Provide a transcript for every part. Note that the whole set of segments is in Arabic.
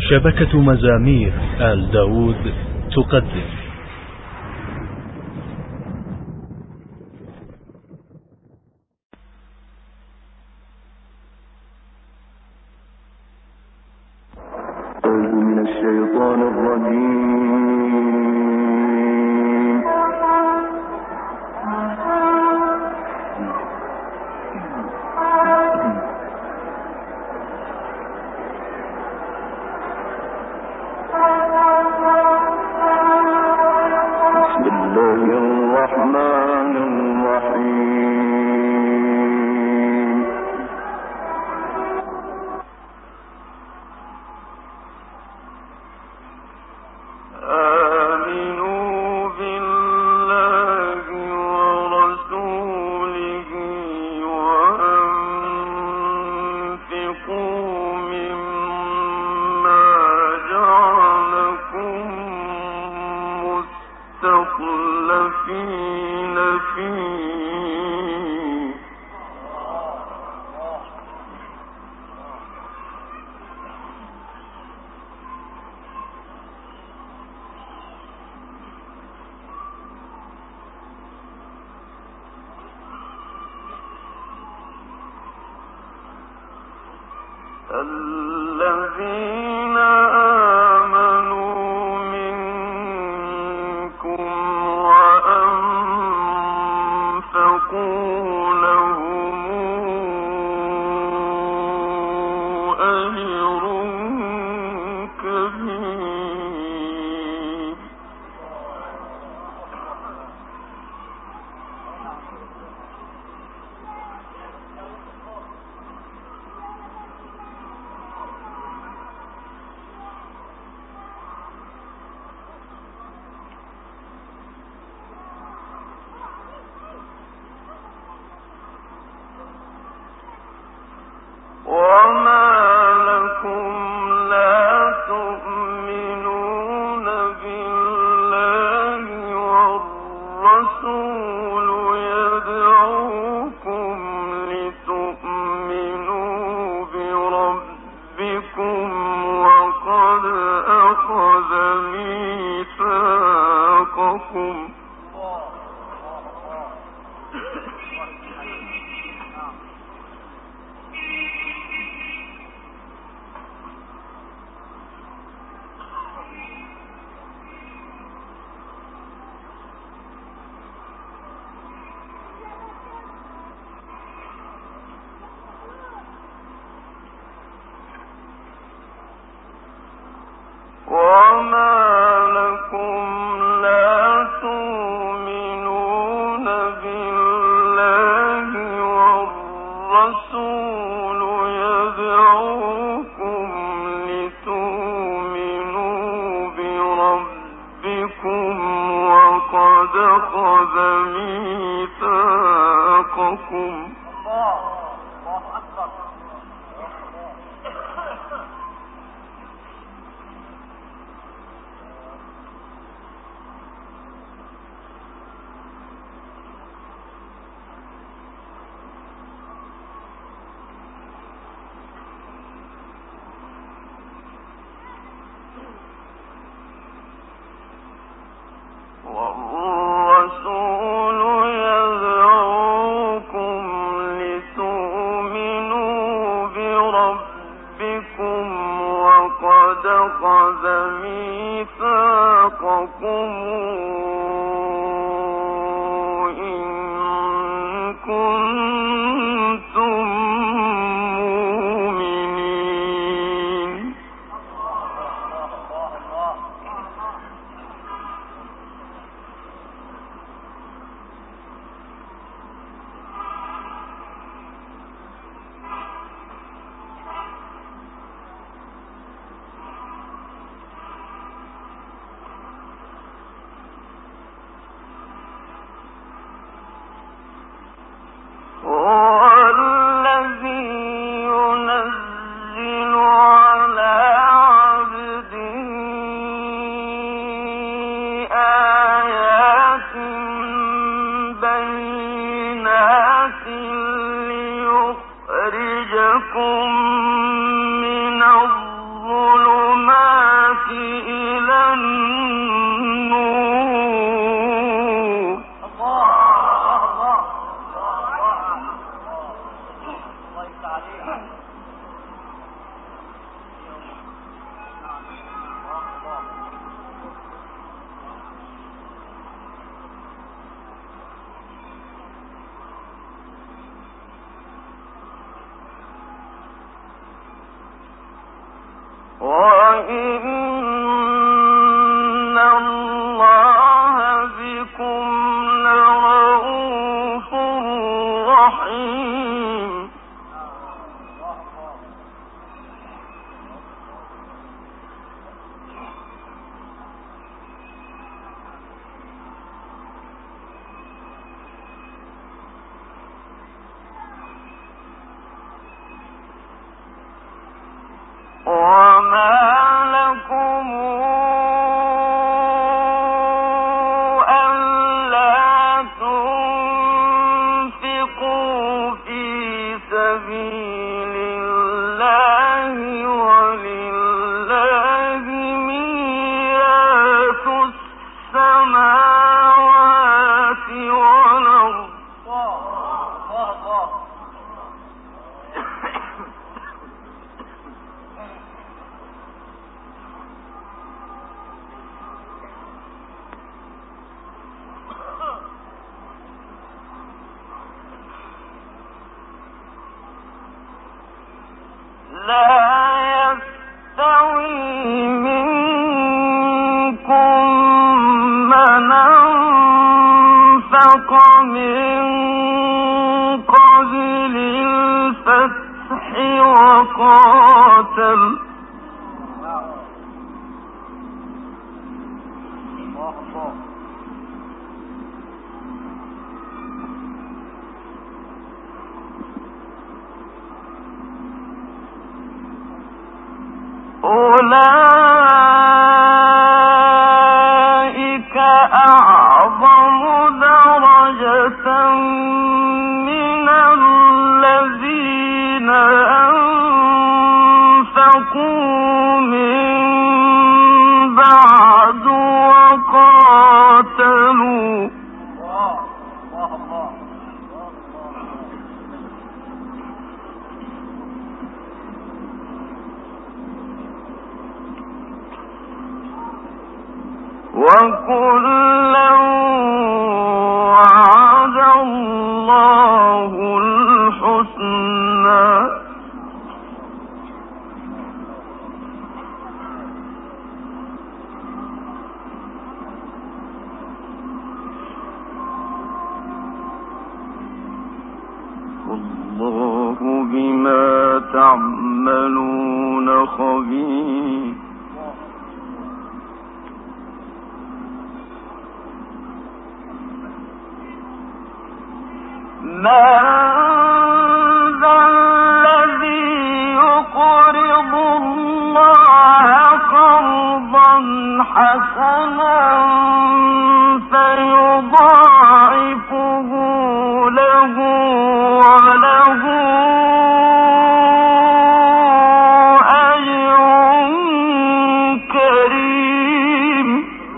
شبكة مزامير آل داود تقدم من الشيطان الرجيم. بسم الله الرحمن الرحيم. آمنوا بالله ورسوله وأنفقوا مما جعلكم مستخلفين فيه. الذين آمنوا منكم وأنفقوا لهم أجر كبير. وما لكم لا تؤمنون بالله والرسول يدعوكم لتؤمنوا بربكم وقد أخذ ميثاقكم. وما لكم لا تؤمنون بالله والرسول يدعوكم لتؤمنوا بربكم وقد أخذ ميثاقكم. والرسول يدعوكم لتؤمنوا بربكم وقد أخذ ميثاقكم إن كنتم مؤمنين. وَإِنَّ اللَّهَ بِكُمْ لَرَءُوفٌ رَحِيمٌ. وَمَا لَكُمْ أَلَّا تُنفِقُوا فِي سَبِيلِ اللَّهِ وَلِلَّهِ مِيرَاثُ السَّمَاوَاتِ وَالْأَرْضِ لا يستوي منكم من أنفق من قبل الفتح وقاتل أولئك أعظم درجة من الذين أنفقوا من بعد وقاتلوا وَكُلًّا وَعَدَ اللَّهُ الْحُسْنَى وَاللَّهُ بِمَا تَعْمَلُونَ خَبِيرٌ. من ذا الذي يقرض الله قرضا حسنا فيضاعفه له وله أجر كريم.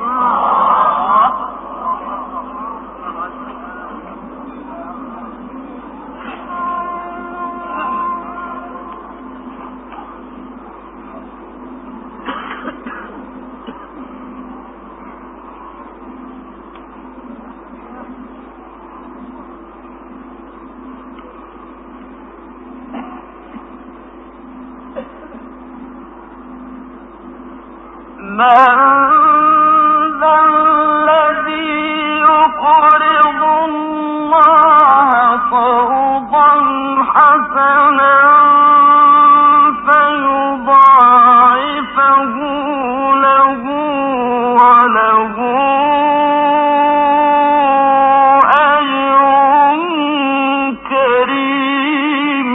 من ذا الذي يقرض الله قرضا حسنا فيضاعفه له وله أجر كريم.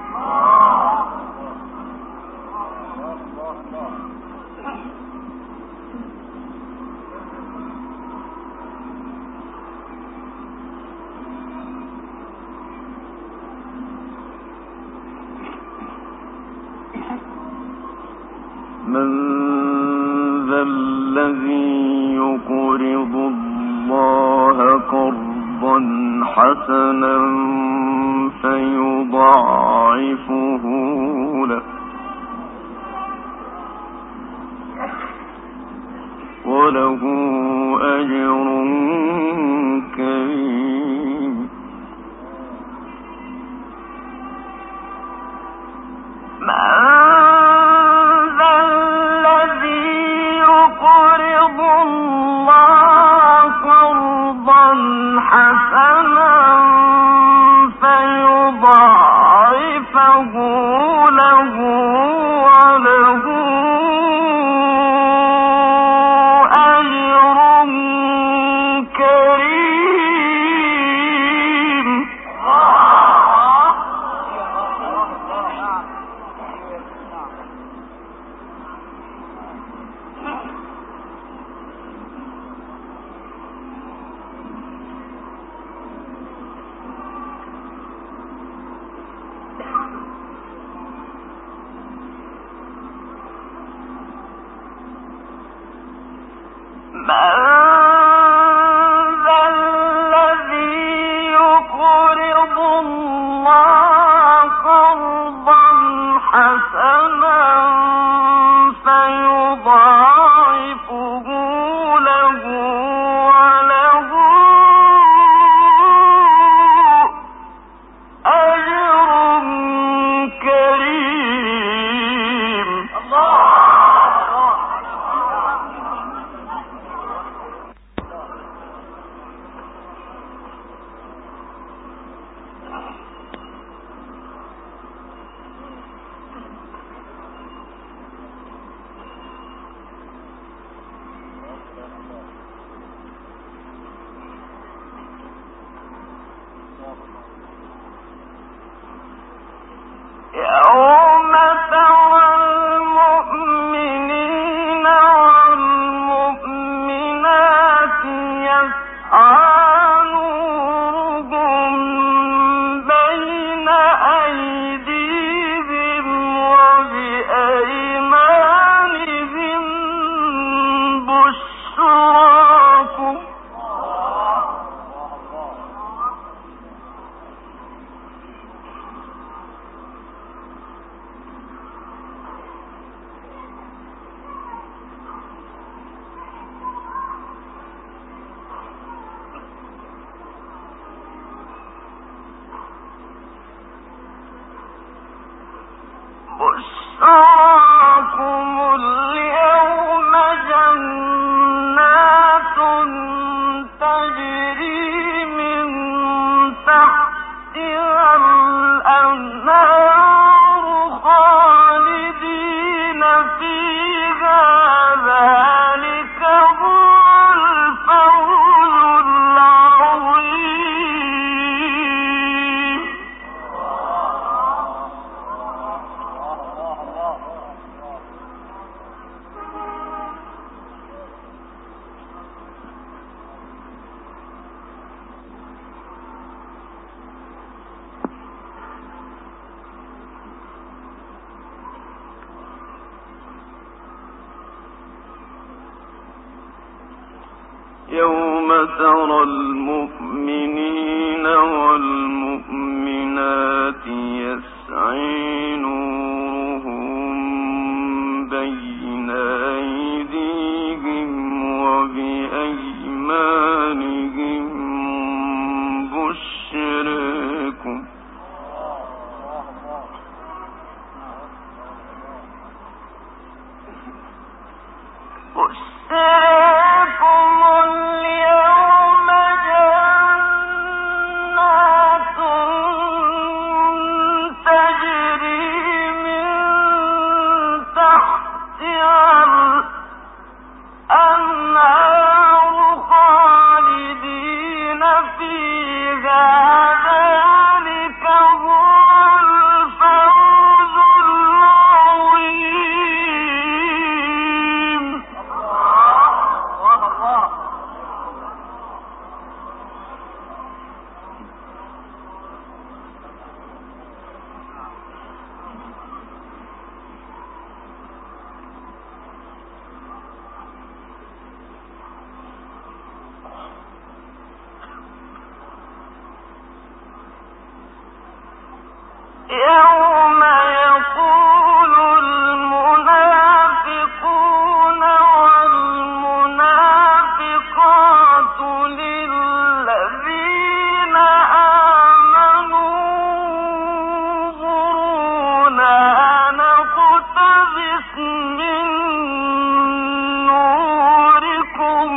من ذا الذي يقرض الله قرضا حسنا فيضاعفه له وله أجر كريم. من ذا يوم ترى المؤمنين والمؤمنات يسعي نورهم بين أيديهم وبأيمانهم بشراكم يوم يقول المنافقون والمنافقات للذين آمنوا انظرونا نقتبس من نوركم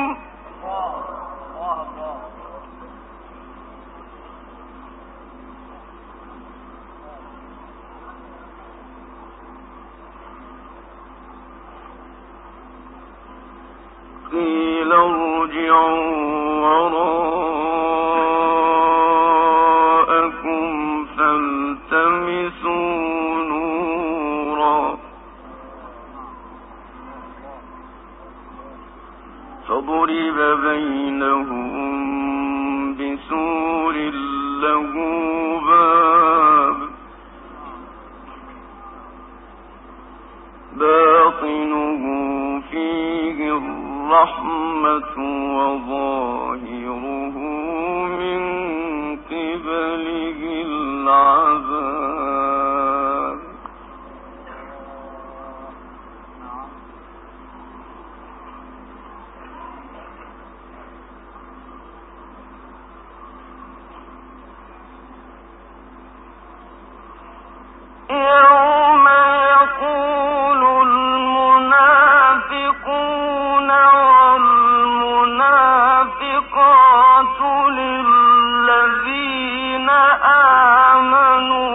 قيل ارجعوا وراءكم فالتمسوا نورا فضرب بينهم بسور له باب باطنه فيه الرحمة وظاهره من قبله العذاب يوم يقول المنافقون والمنافقات للذين آمنوا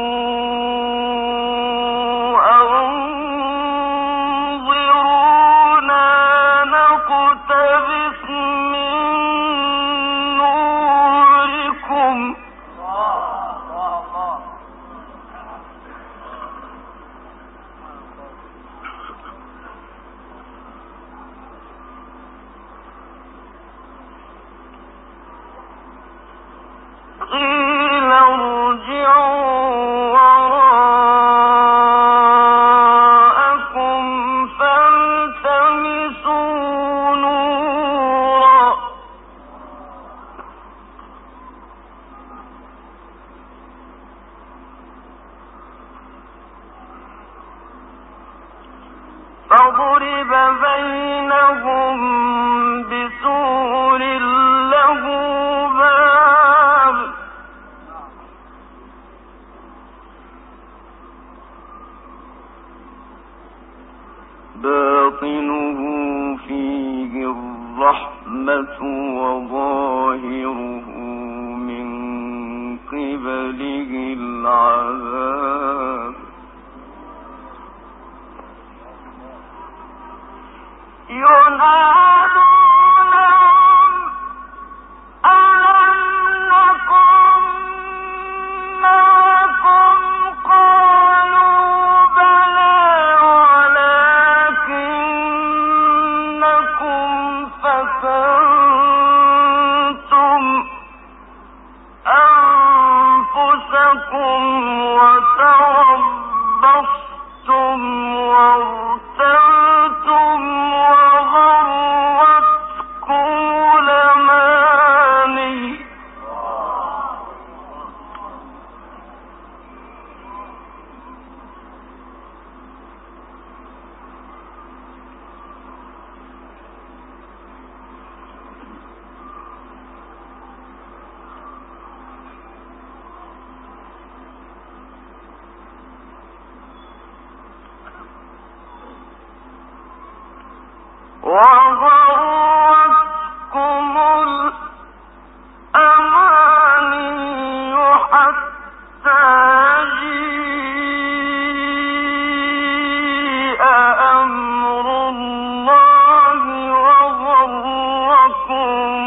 أنظرونا نقتبس من نوركم قيل ارجعوا وراءكم فالتمسوا نورا فضرب بينهم بسور له باب باطنه فيه الرحمة وظاهره من قبله العذاب ينادونهم ألم نكن معكم قالوا بلى ولكنكم فتنتم أنفسكم وتربصتم وارتبتم وغرتكم الأماني وغرتكم الأماني حتى جيء أمر الله وغركم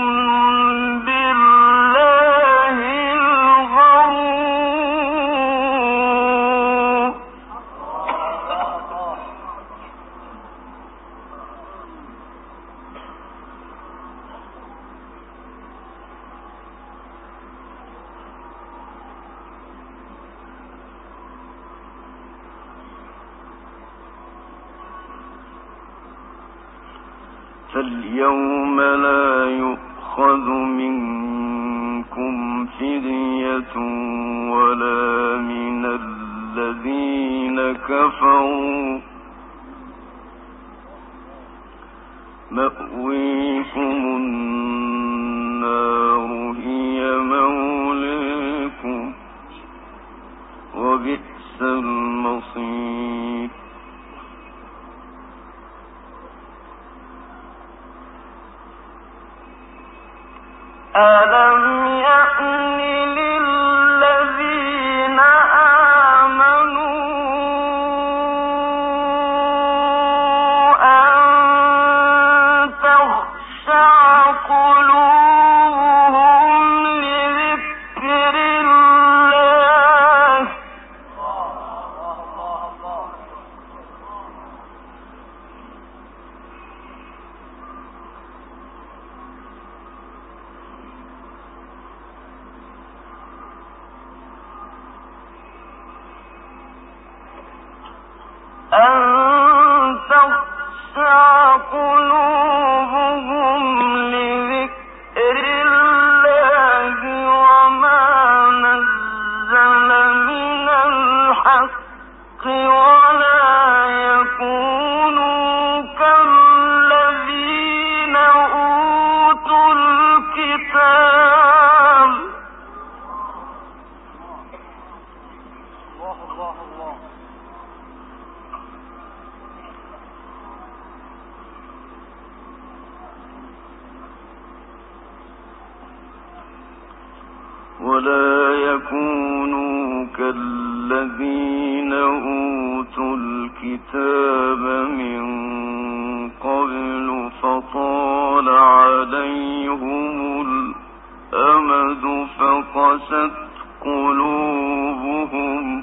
بالله الغرور فاليوم لا يؤخذ منكم فدية ولا من الذين كفروا مأويكم النار هي مولاكم وبئس المصير ألم يأن للذين آمنوا أن تخشع قلوبهم لذكر الله ولا يكونوا كالذين أوتوا الكتاب من قبل فطال عليهم الأمد فقست قلوبهم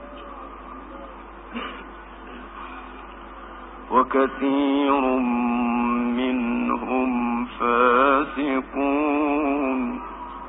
وكثير منهم فاسقون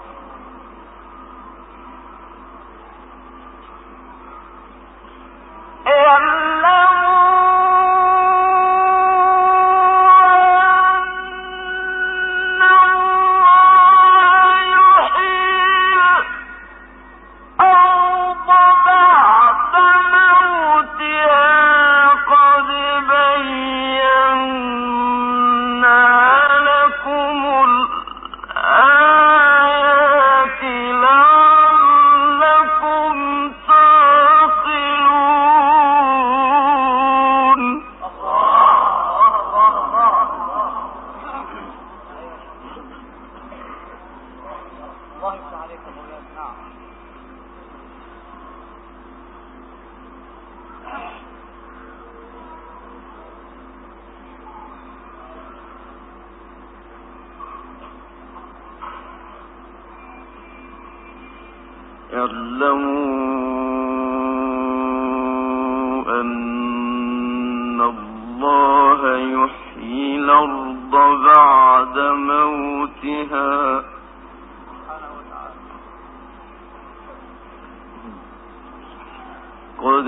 اعلموا أن الله يحيي الأرض بعد موتها قد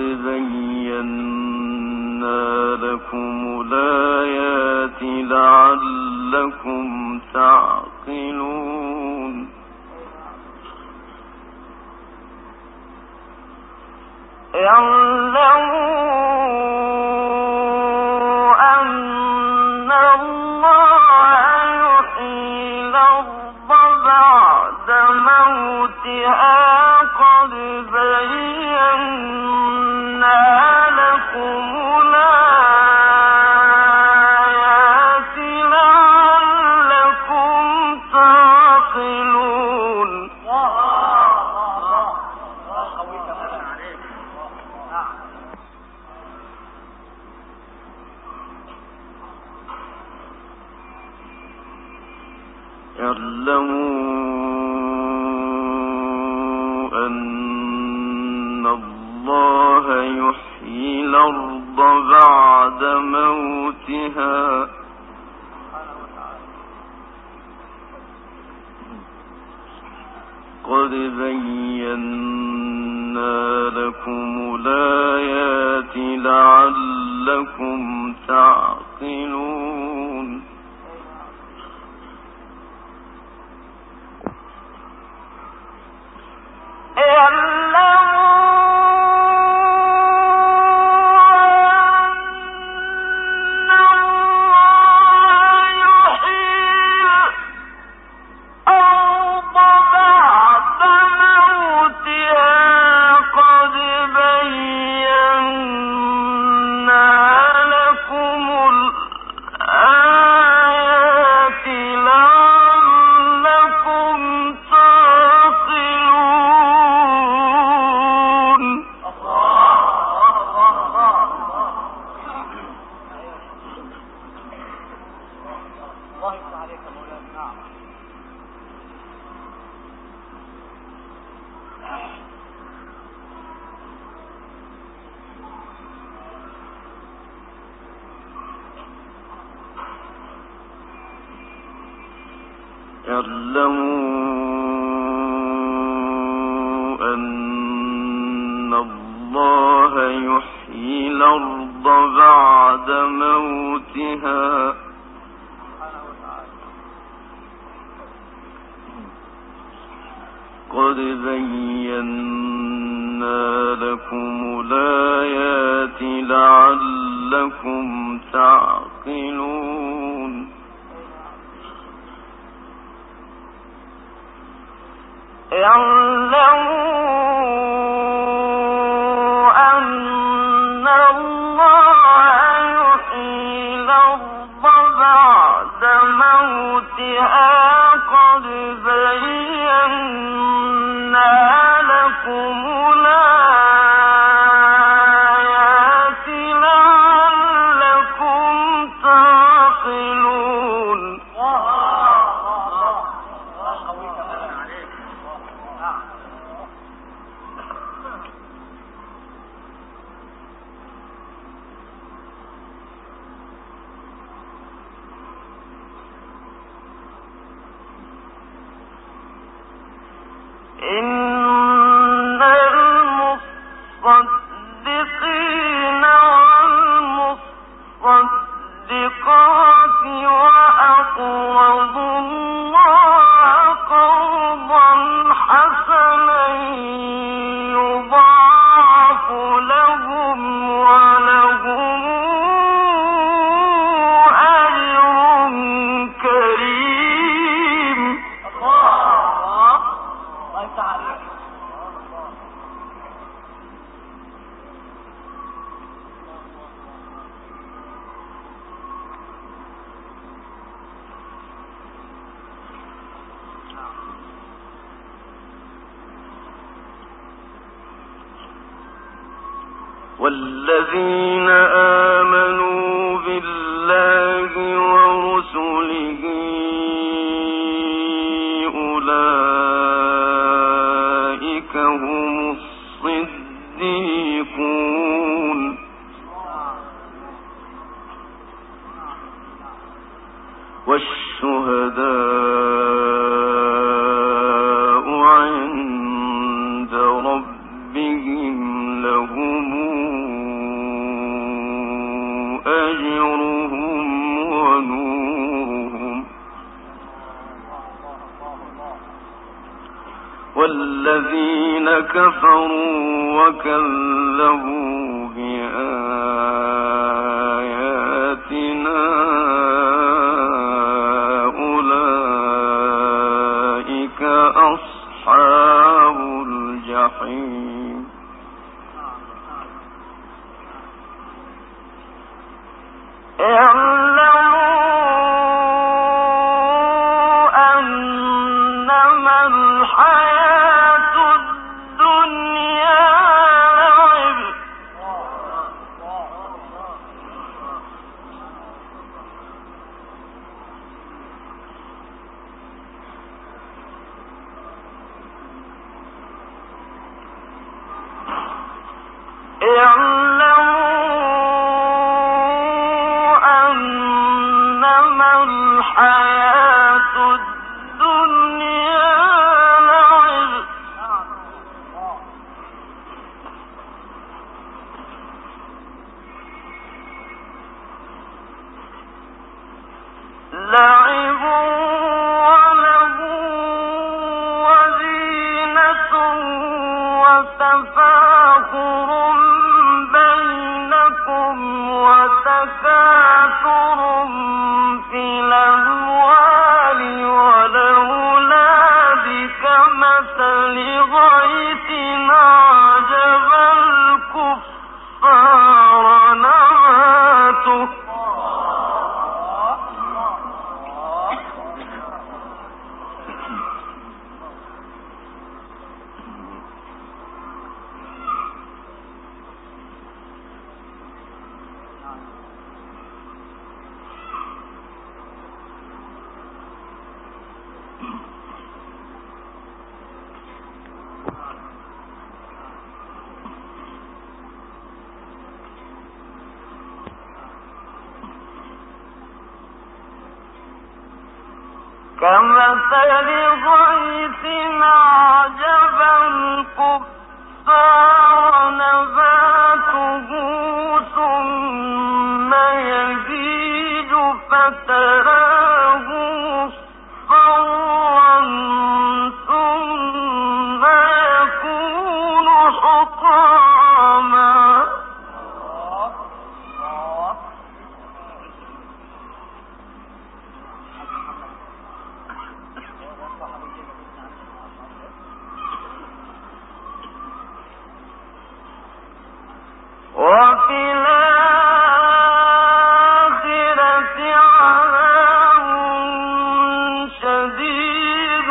بينا لكم الآيات لعلكم تعقلون اعلموا أن الله يحيي الأرض بعد موتها قد بينا لكم الآيات لعلكم تعقلون اعلموا أن الله يحيي الأرض بعد موتها قد بينا لكم الآيات لعلكم تعقلون اعلموا أن الله يحيي الأرض بعد موتها قد بينا لكم الآيات لعلكم تعقلون اعلموا أن الله يحيي الأرض بعد موتها قد بينا والذين آمنوا بالله ورسله أولئك هم الصديقون والشهداء عند ربهم لهم أجرهم ونورهم والذين كفروا وكذبوا بآياتنا أولئك أصحاب الجحيم كمثل غيث أعجب الكفار نباته ثم يهيج فتراه مصفرا ثم يكون حطاما وفي الآخرة عذاب شديد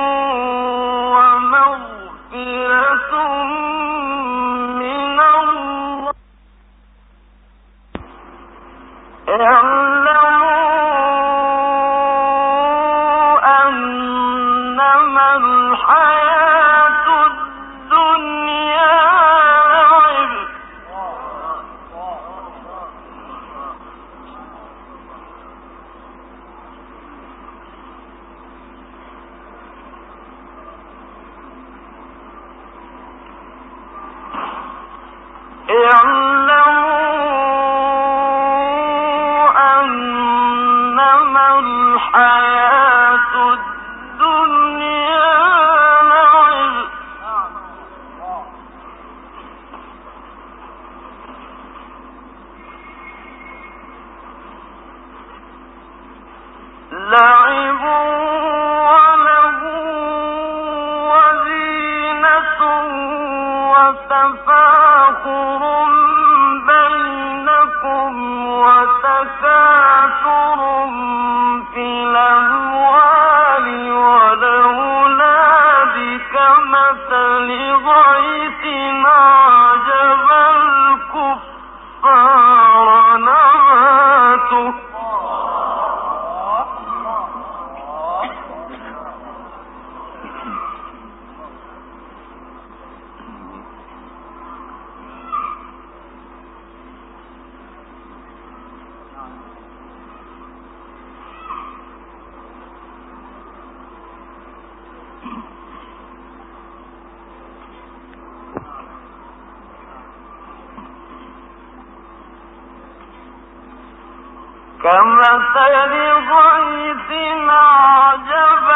ومغفرة من الله اعلموا أنما الحياة الدنيا لعب وله وزينة وتفاخر بينكم وتكاثر في الأموال والأولاد كمثل غيث أعجب الكفار كمثل غيث أعجب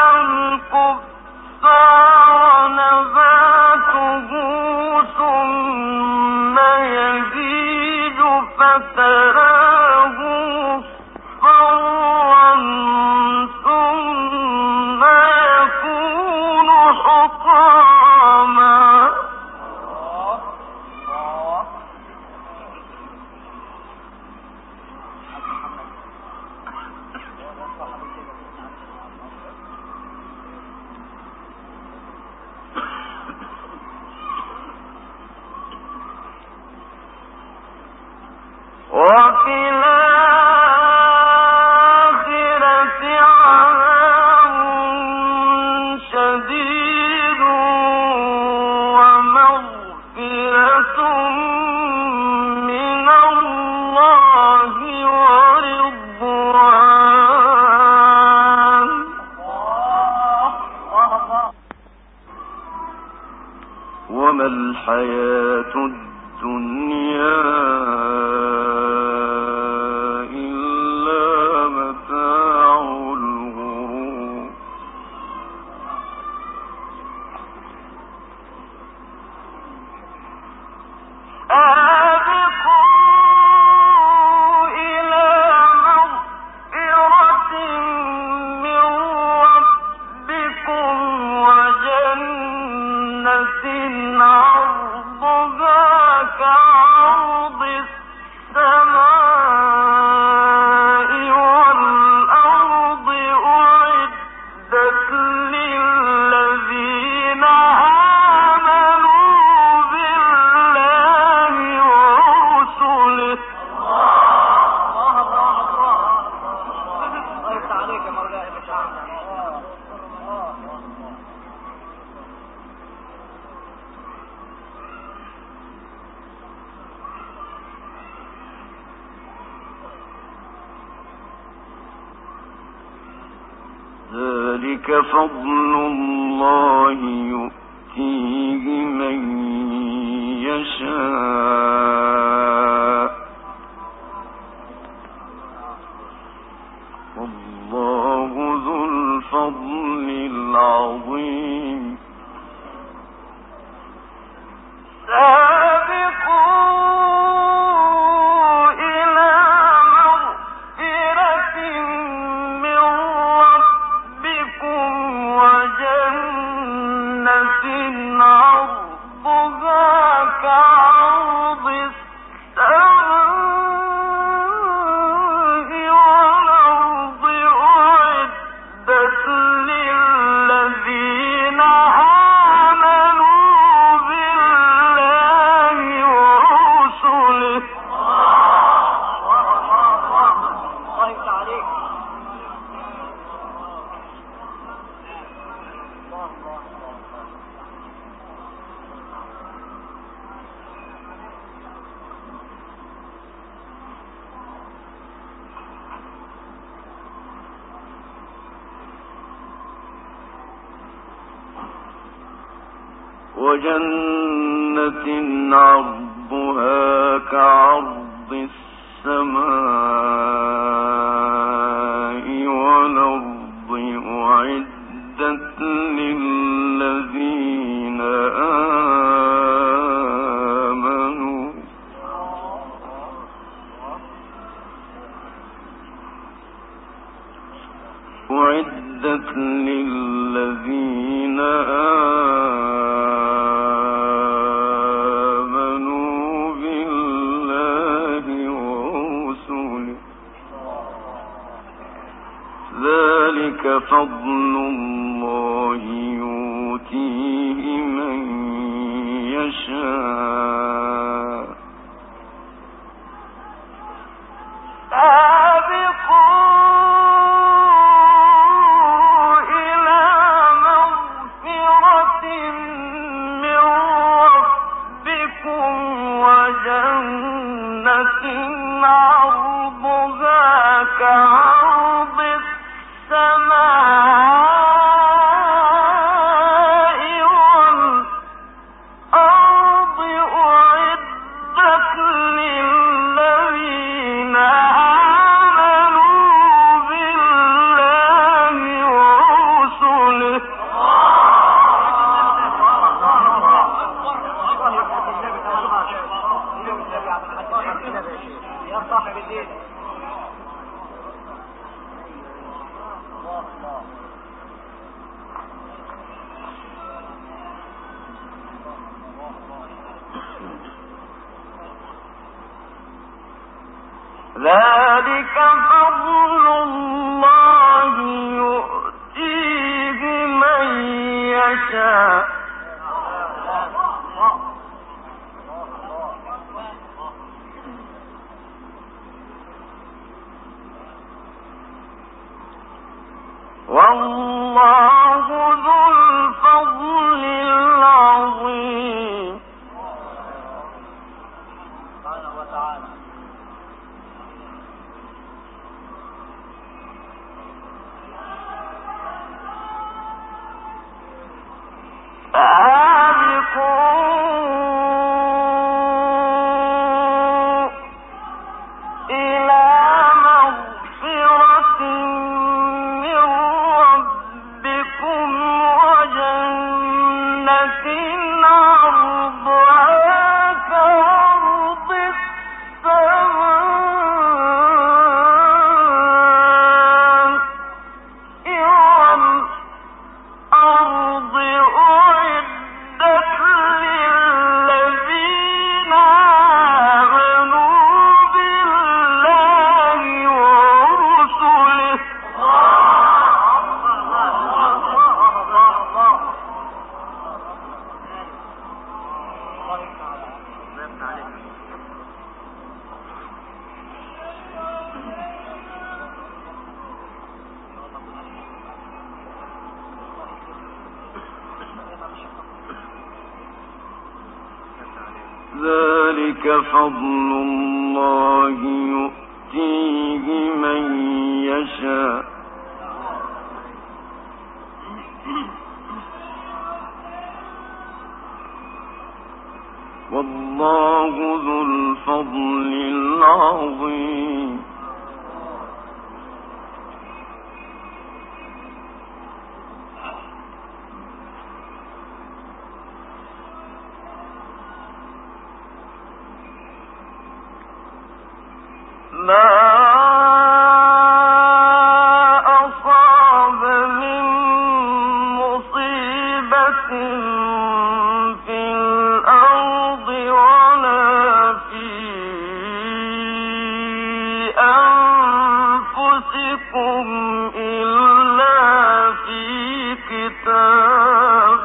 الكفار نباته ثم يهيج فتراه مصفرا ثم يكون حطاما وفي الآخرة عذاب شديد ومغفرة من الله ورضوان وما الحياة الدنيا ذلك فضل الله يؤتيه من يشاء والله ذو الفضل العظيم وجنة عرضها كعرض السماء والأرض أعدت للذين آمنوا أعدت للذين آمنوا بالله ورسله ذلك فضل الله يؤتيه من يشاء عرضها كعرض السماء والأرض أعدت ذلك فضل الله يؤتيه من يشاء والله ذو الفضل العظيم. ذلك فضل الله يؤتيه من يشاء والله ذو الفضل العظيم. ما أصاب من مصيبة في الأرض ولا في أنفسكم إلا في كتاب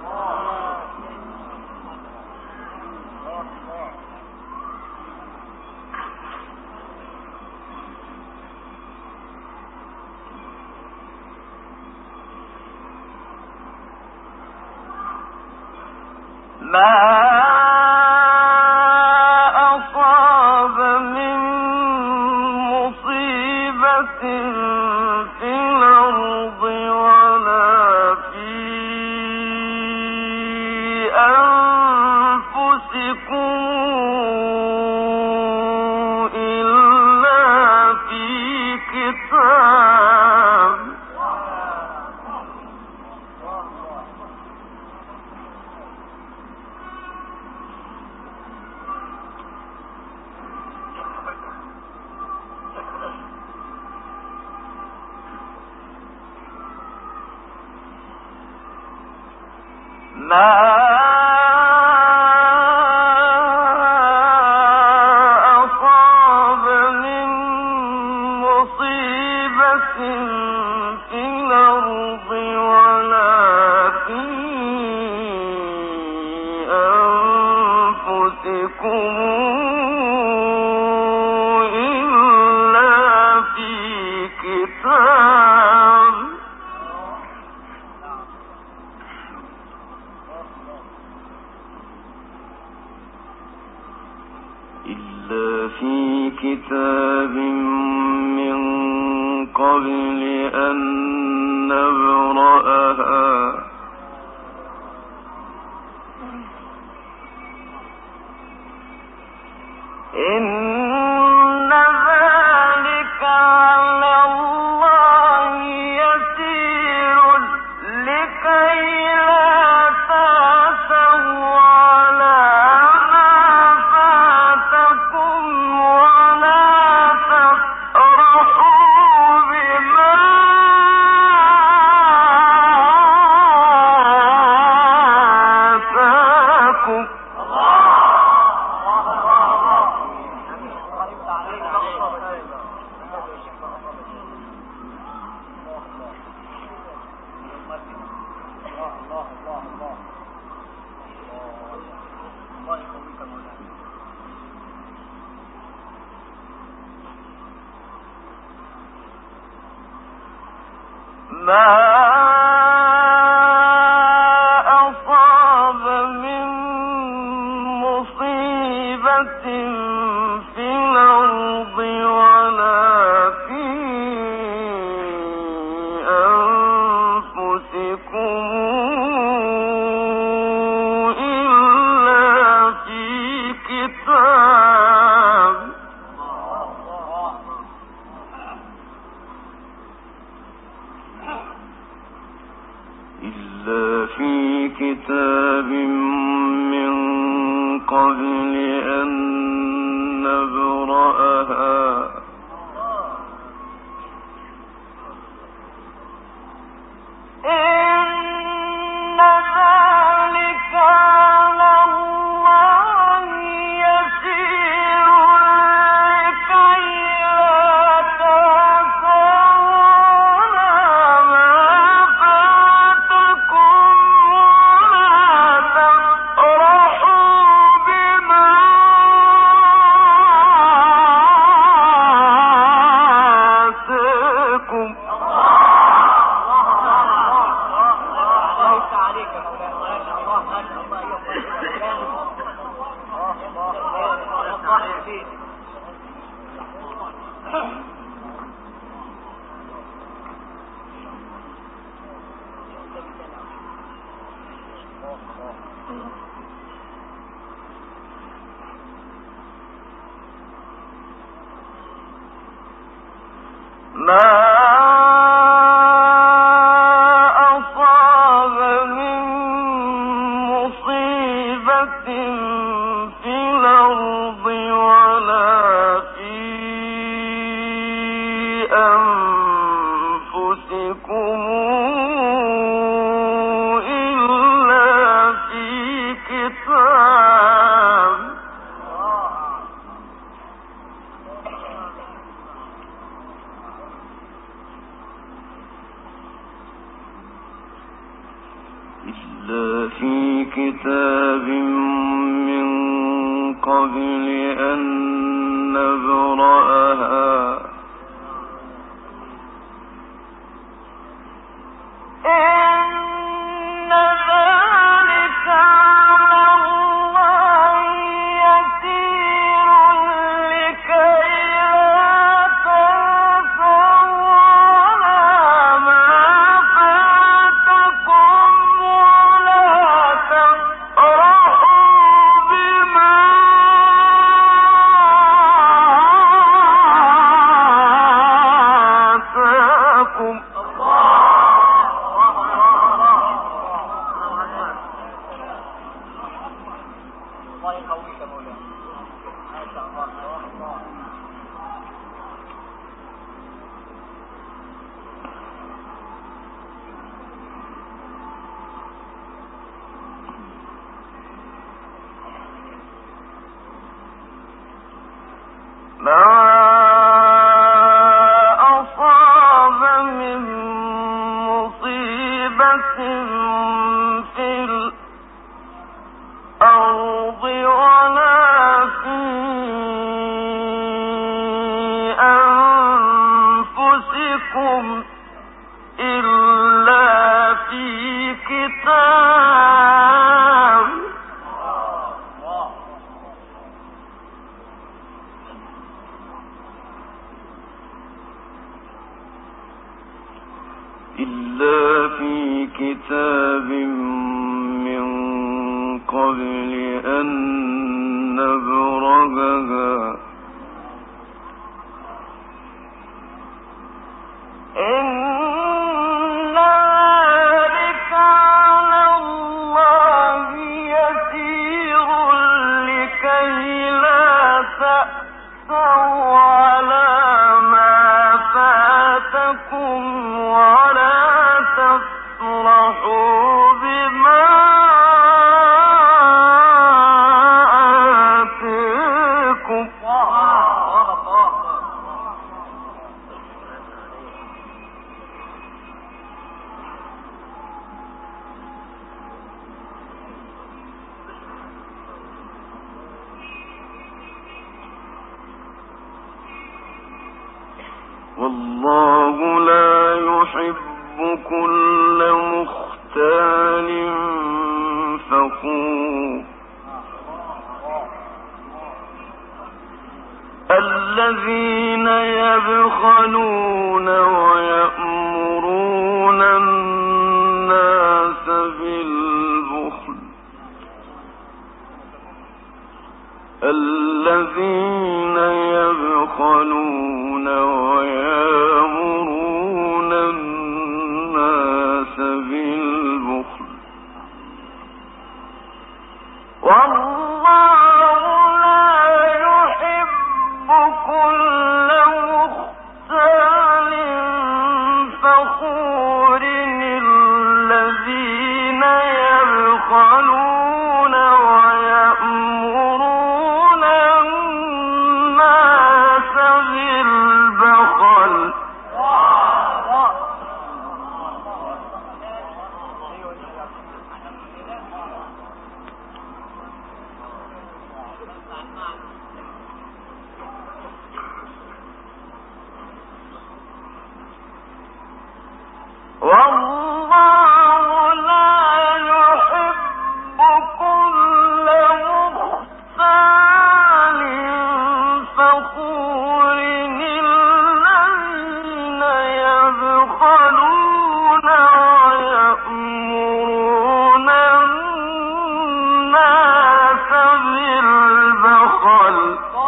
ما أصاب من مصيبة في الأرض ولا في أنفسكم إلا في كتاب ما أصاب من مصيبة في الأرض ولا في أنفسكم إلا في كتاب من قبل أن نبرأها إن ذلك على الله يسير لكي لا تأسوا على ما فاتكم ولا تفرحوا بما والله لا يحب كل مختال فخور الذين يبخلون ويأمرون الناس بالبخل الذين يبخلون ويأمرون الناس بالبخل والله لا يحب كل مختال فخور الذين يبخلون ويأمرون الناس بالبخل والله لا يحب كل مختال فخور الذين يبخلون ويأمرون الناس بالبخل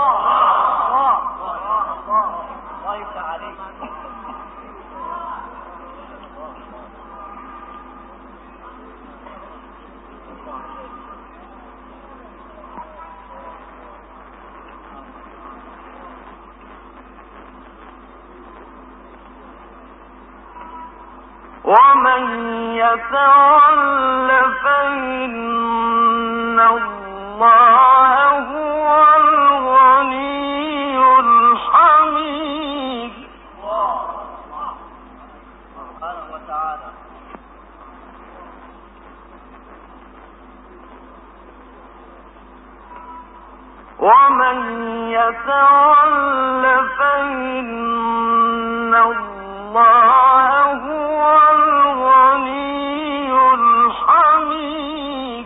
ومن يتول فإن الله هو الغني الحميد ومن يتول فإن الله هو الغني الحميد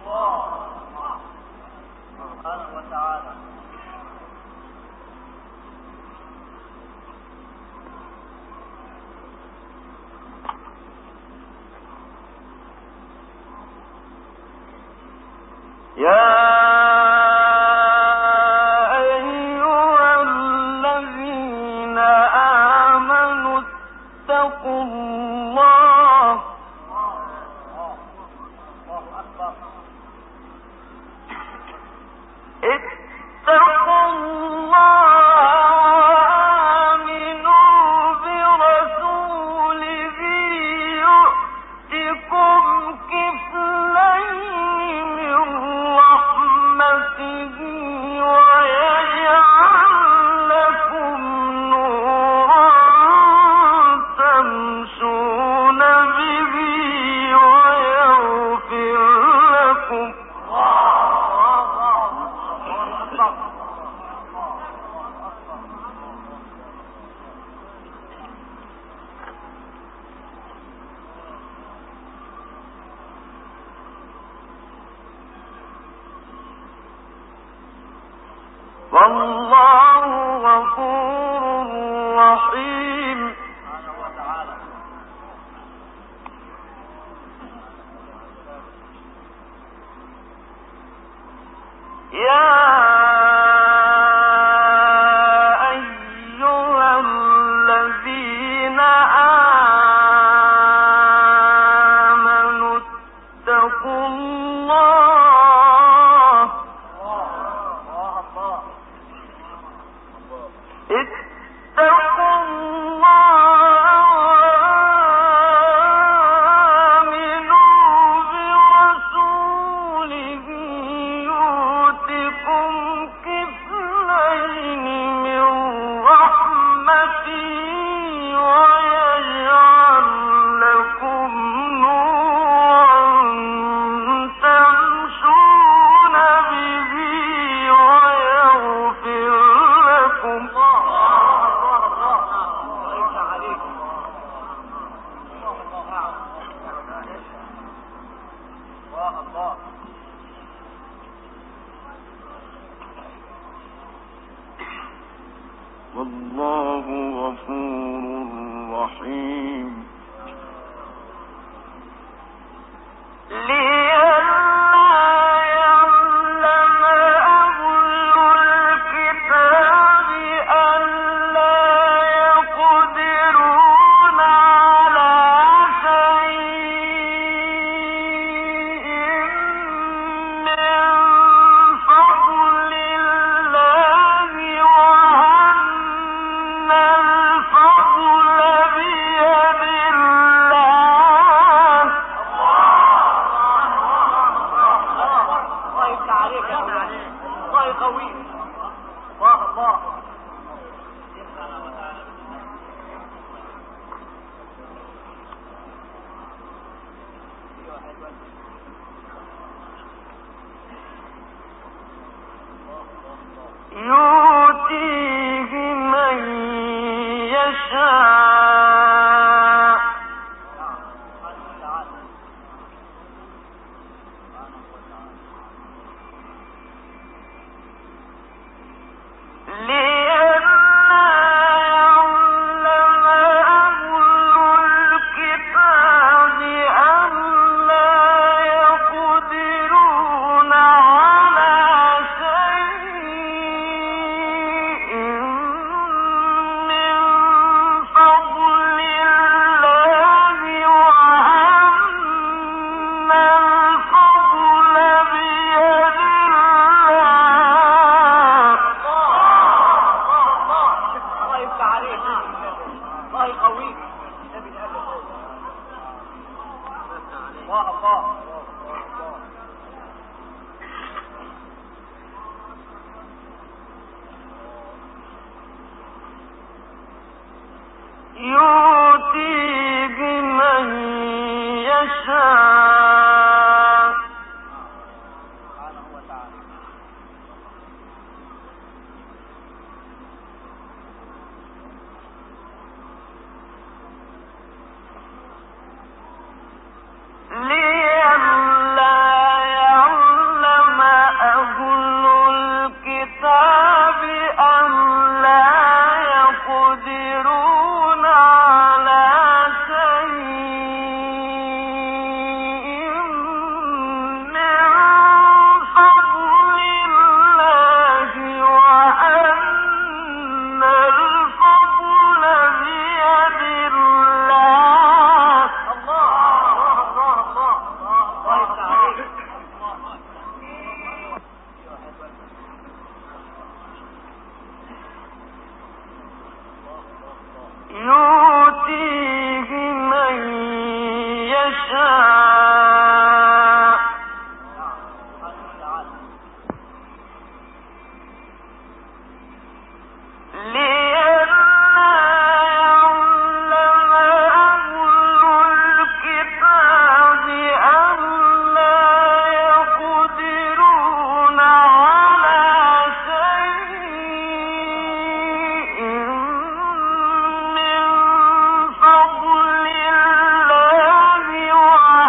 يا أيها الذين آمنوا اتقوا الله وآمنوا برسوله يؤتكم كفلين من رحمته ويجعل لكم نورا تمشون به ويغفر لكم والله غفور رحيم يا أيها الذين آمنوا اتقوا الله اتقوا الرحيم يؤتيه من يشاء يؤتيه من يشاء لئلا يعلم أهل الكتاب أن لا يقدرون على شيء من فضل الله وأن الفضل بيد الله. يؤتيه من يشاء لئلا يعلم أهل الكتاب أن لا يقدرون على شيء من فضل الله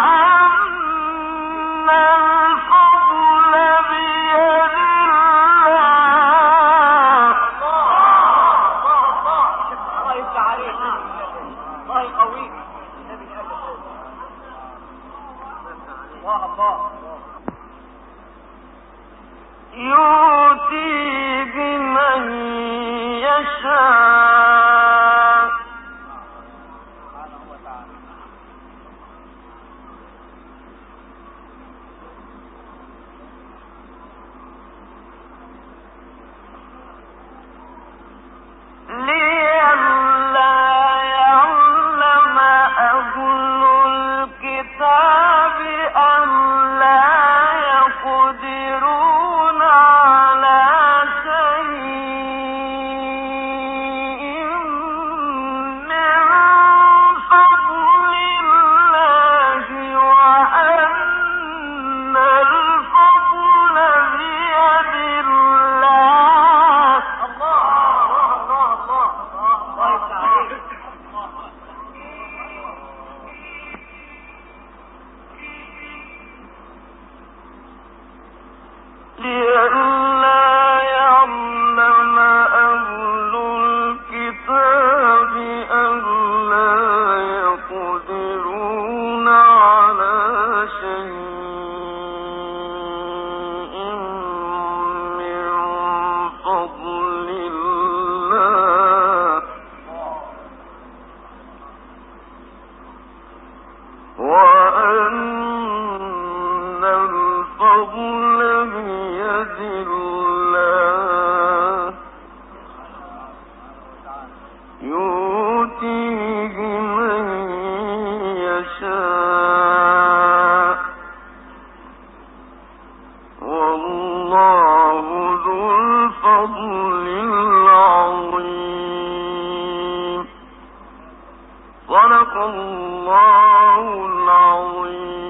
وأن الفضل بيد الله يؤتيه من يشاء والله ذو الفضل العظيم. صدق الله العظيم.